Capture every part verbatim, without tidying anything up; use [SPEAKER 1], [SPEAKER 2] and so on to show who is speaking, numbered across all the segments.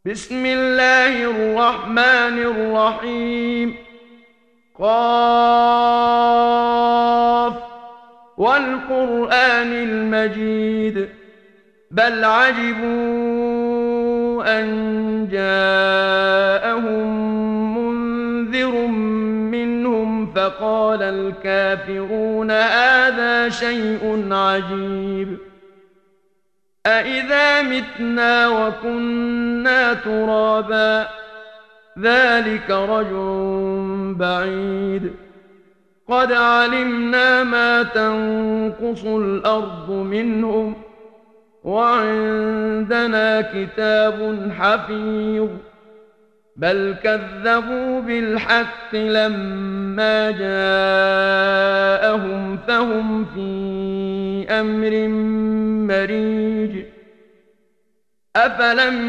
[SPEAKER 1] بسم الله الرحمن الرحيم. قاف والقرآن المجيد بل عجبوا أن جاءهم منذر منهم فقال الكافرون هذا شيء عجيب أإذا متنا وكنا ترابا ذلك رجع بعيد قد علمنا ما تنقص الأرض منهم وعندنا كتاب حفيظ بل كذبوا بالحق لما جاءهم فهم في أمر مريج أفلم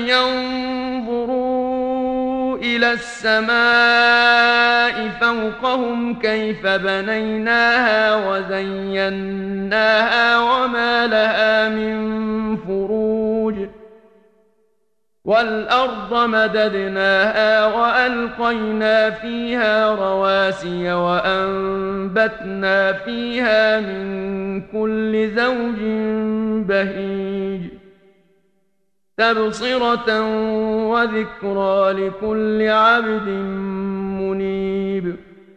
[SPEAKER 1] ينظروا إلى السماء فوقهم كيف بنيناها وزيناها وما لها من فروج والأرض مددناها وألقينا فيها رواسي وأنبتنا فيها من كل زوج بهيج تبصرة وذكرى لكل عبد منيب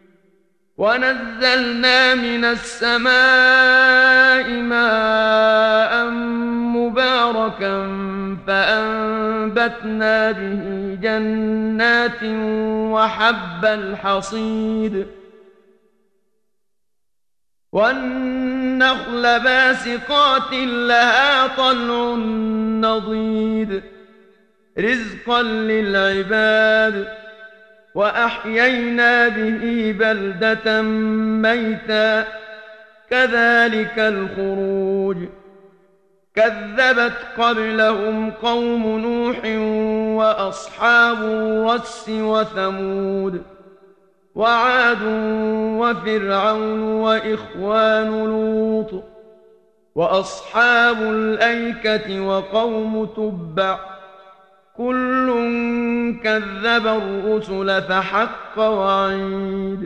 [SPEAKER 1] ونزلنا من السماء ماء مباركا فأنبتنا به جنات وحب الحصيد والنخل باسقات لها طلع نضيد رزقا للعباد وأحيينا به بلدة ميتا كذلك الخروج كذبت قبلهم قوم نوح وأصحاب الرس وثمود وعاد وفرعون وإخوان لوط وأصحاب الأيكة وقوم تبع كل كذب الرسل فحق وعيد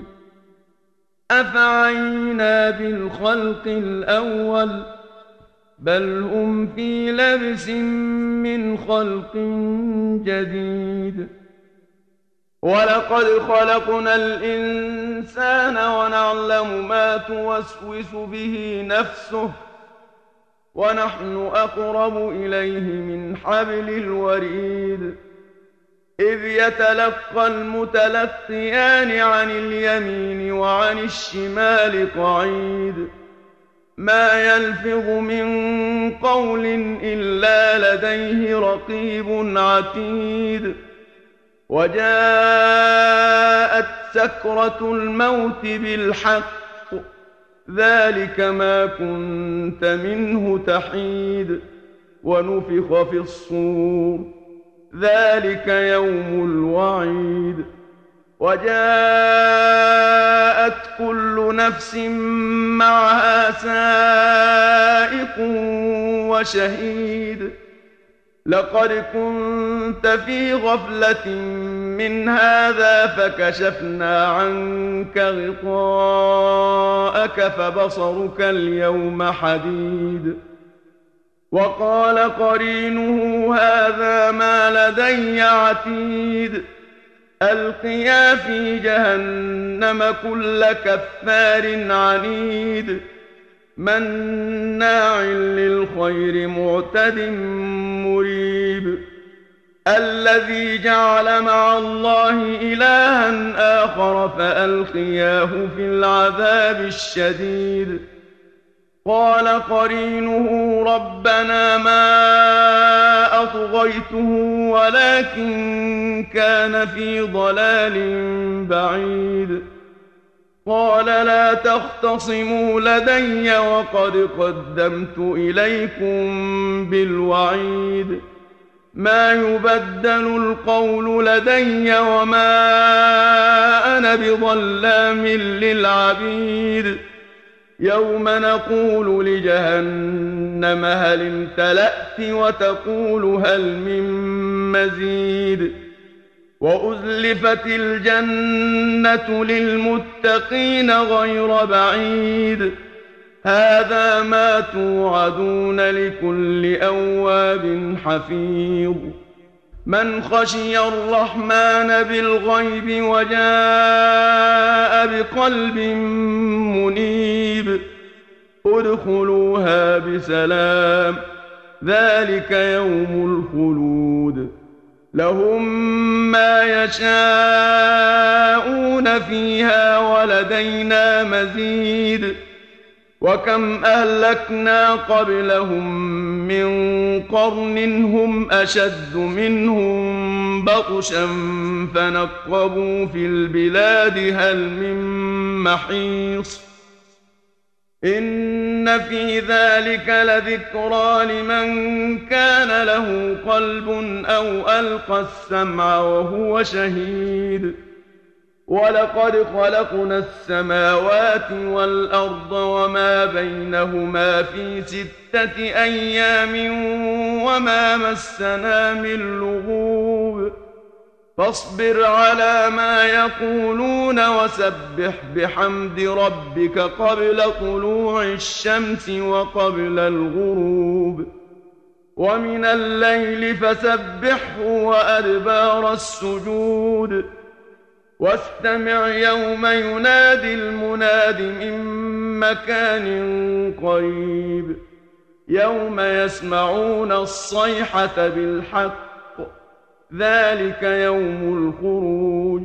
[SPEAKER 1] أفعينا بالخلق الأول بل هم في لبس من خلق جديد ولقد خلقنا الإنسان ونعلم ما توسوس به نفسه ونحن أقرب إليه من حبل الوريد إذ يتلقى المتلقيان عن اليمين وعن الشمال قعيد ما يلفظ من قول إلا لديه رقيب عتيد وجاءت سكرة الموت بالحق ذلك ما كنت منه تحيد ونفخ في الصور ذلك يوم الوعيد وجاءت كل نفس معها سائق وشهيد لقد كنت في غفلة من هذا فكشفنا عنك غطاءك فبصرك اليوم حديد وقال قرينه هذا ما لدي عتيد ألقيا في جهنم كل كفار عنيد مناع للخير معتد مريب الذي جعل مع الله إلها آخر فألقياه في العذاب الشديد قال قرينه ربنا ما أطغيته ولكن كان في ضلال بعيد قال لا تختصموا لدي وقد قدمت إليكم بالوعيد ما يبدل القول لدي وما أنا بظلام للعبيد يوم نقول لجهنم هل امتلأت وتقول هل من مزيد وأزلفت الجنة للمتقين غير بعيد هذا ما توعدون لكل أواب حفيظ من خشي الرحمن بالغيب وجاء بقلب منيب ادخلوها بسلام ذلك يوم الخلود لهم ما يشاءون فيها ولدينا مزيد وكم أهلكنا قبلهم من قرن هم أشد منهم بطشا فنقبوا في البلاد هل من محيص إن في ذلك لذكرى لمن كان له قلب أو ألقى السمع وهو شهيد ولقد خلقنا السماوات والأرض وما بينهما في ستة أيام وما مسنا من لغوب فاصبر على ما يقولون وسبح بحمد ربك قبل طلوع الشمس وقبل الغروب ومن الليل فسبحه وأدبار السجود واستمع يوم ينادي المناد من مكان قريب يوم يسمعون الصيحة بالحق ذلك يوم الخروج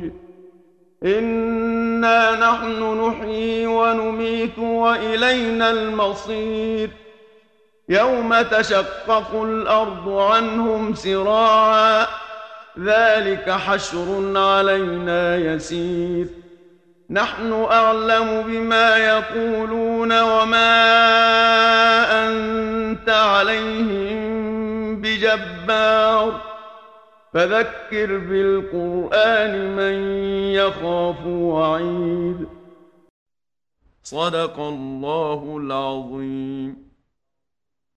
[SPEAKER 1] إنا نحن نحيي ونميت وإلينا المصير يوم تشقق الأرض عنهم سراعا ذلك حشر علينا يسير نحن أعلم بما يقولون وما أنت عليهم بجبار فذكر بالقرآن من يخاف وعيد صدق الله العظيم.